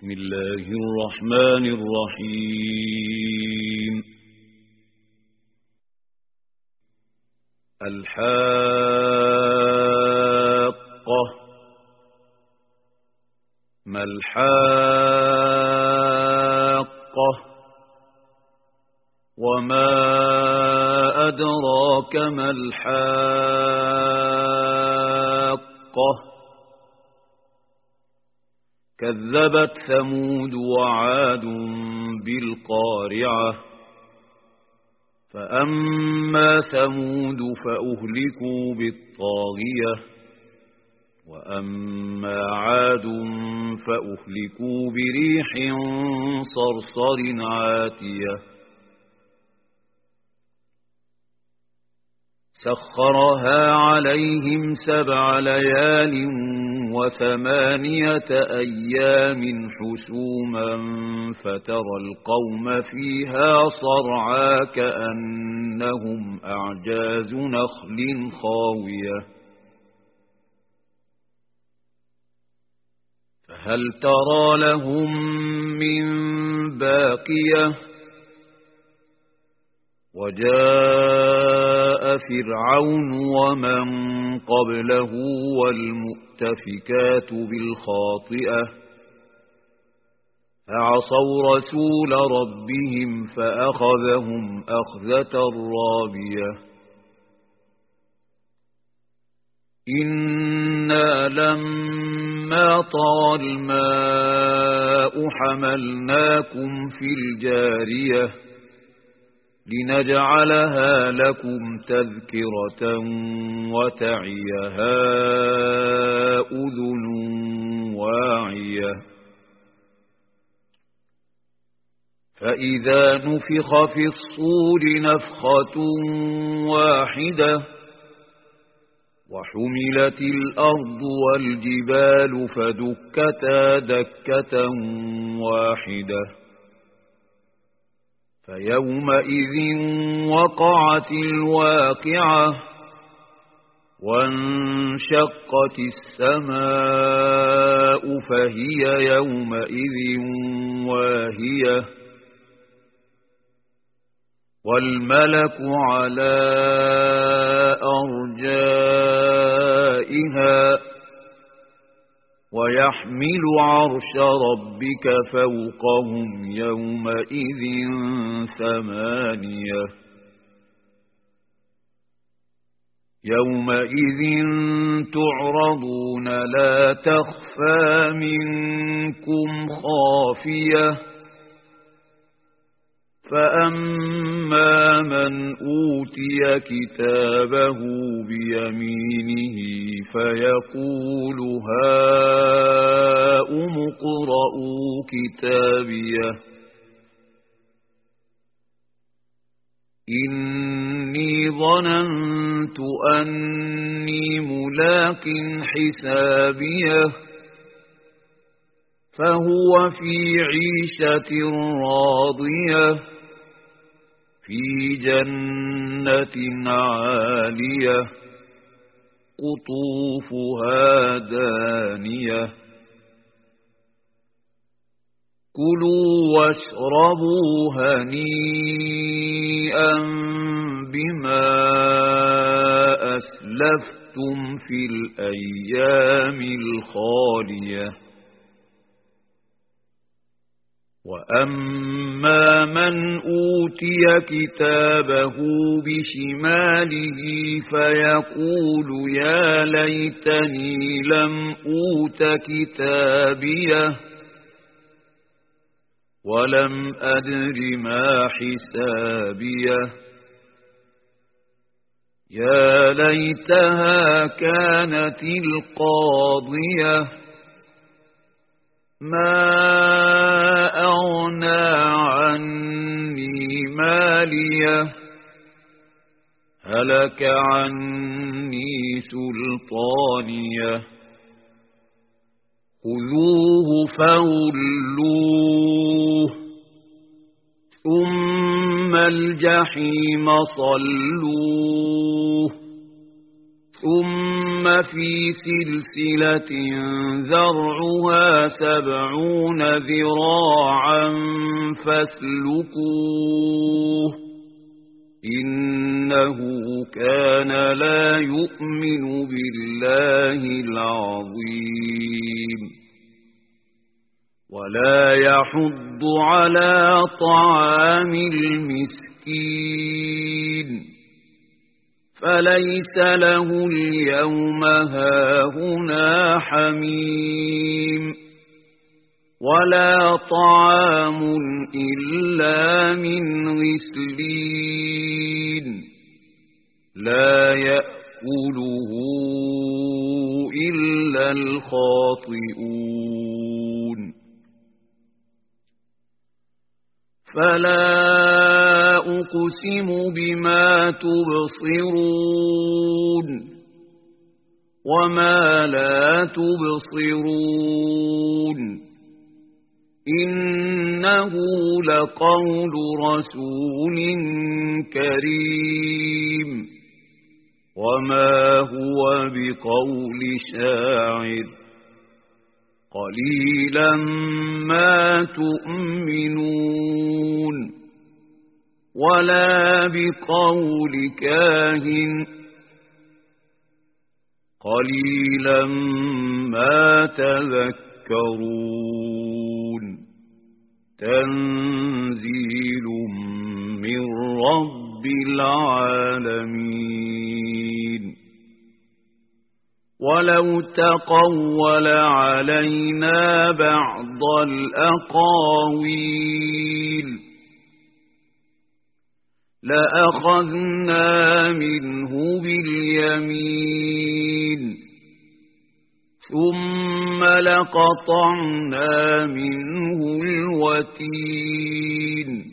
بسم الله الرحمن الرحيم الحاقة ما الحاقة وما أدراك ما الحاقة كذبت ثمود وعاد بالقارعة فأما ثمود فأهلكوا بالطاغية وأما عاد فأهلكوا بريح صرصر عاتية سخرها عليهم 7 ليال و8 أيام حسوما فترى القوم فيها صرعى كأنهم أعجاز نخل خاوية فهل ترى لهم من باقية وجاء فرعون ومن قبله والمؤتفكات بالخاطئة فعصوا رسول ربهم فأخذهم أخذة رابية إنا لما طغى الماء حملناكم في الجارية لنجعلها لكم تذكرة وتعيها أذن واعية فإذا نفخ في الصور نفخة واحدة وحملت الأرض والجبال فدكتا دكة واحدة فيومئذ وقعت الواقعة وانشقت السماء فهي يومئذ واهية والملك على أرجائها ويحمل عرش ربك فوقهم يومئذ 8 يومئذ تعرضون لا تخفى منكم خافية فأما من أوتي كتابه بيمينه فيقول هاؤم اقرءوا كتابيه إني ظننت أني ملاق حسابيه فهو في عيشة راضية في جنة عالية قطوفها دانية كلوا واشربوا هنيئا بما أسلفتم في الأيام الخالية وأما من أوتي كتابه بشماله فيقول يا ليتني لم أوت كتابيه ولم أدر ما حسابيه يا ليتها كانت القاضية ما أغنى عني ماليه هلك عني سلطانيه خذوه فغلوه ثم الجحيم صلوه ثم في سلسلة ذرعها 70 ذراعا فاسلكوه إنه كان لا يؤمن بالله العظيم ولا يحض على طعام المسكين فليس له اليوم هاهنا حميم ولا طعام إلا من غسلين لا يأكله إلا الخاطئون فلا أقسم بما تبصرون وما لا تبصرون إنه لقول رسول كريم وما هو بقول شاعر قليلا ما تؤمنون ولا بقول كاهن قليلا ما تذكرون تنزيل من رب العالمين ولو تقول علينا بعض الأقاويل لأخذنا منه باليمين ثم لقطعنا منه الوتين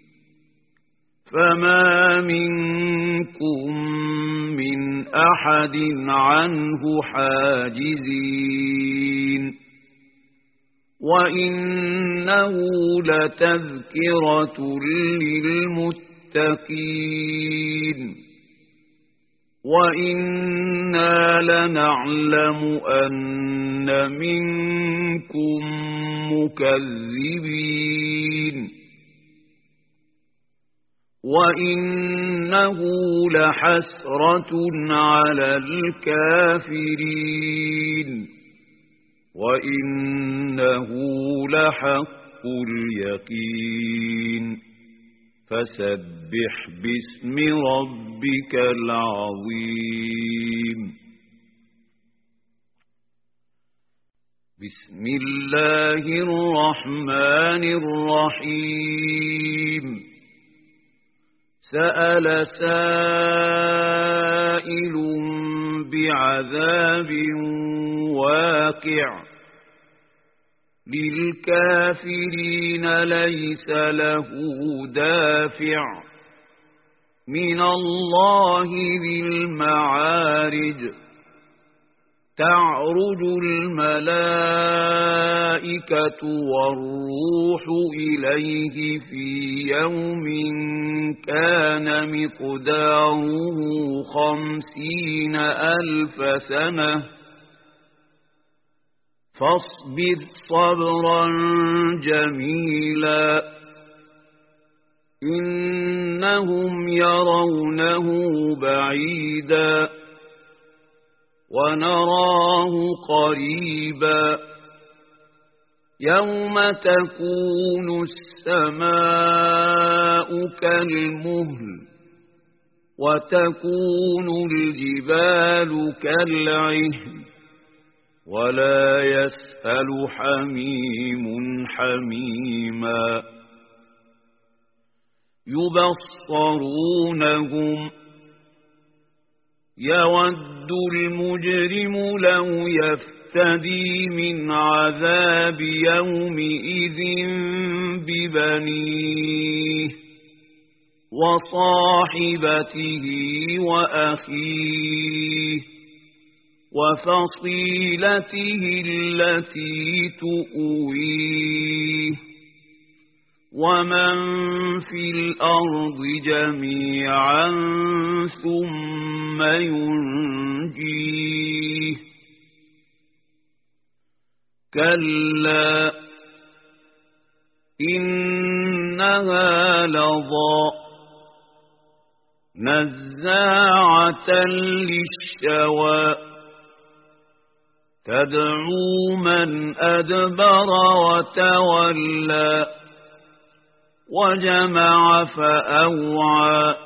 فما منكم من أحد عنه حاجزين وإنه لتذكرة للمتقين وإنا لنعلم أن منكم مكذبين وإنه لحسرة على الكافرين وإنه لحق اليقين فسبح باسم ربك العظيم بسم الله الرحمن الرحيم سأل سائل بعذاب واقع للكافرين ليس له دافع من الله ذي المعارج تعرج الملائكة والروح إليه في يوم كان مقداره 50,000 سنة فاصبر صبرا جميلا إنهم يرونه بعيدا ونراه قريبا يوم تكون السماء كالمهل وتكون الجبال كالعهن ولا يسأل حميم حميما يبصرونهم يود المجرم لو يفتدي من عذاب يومئذ ببنيه وصاحبته وأخيه وفصيلته التي تؤويه ومن في الأرض جميعا ثم ينجيه كلا إنها لظى نزاعة للشوى تدعو من أدبر وتولى وجمع فأوعى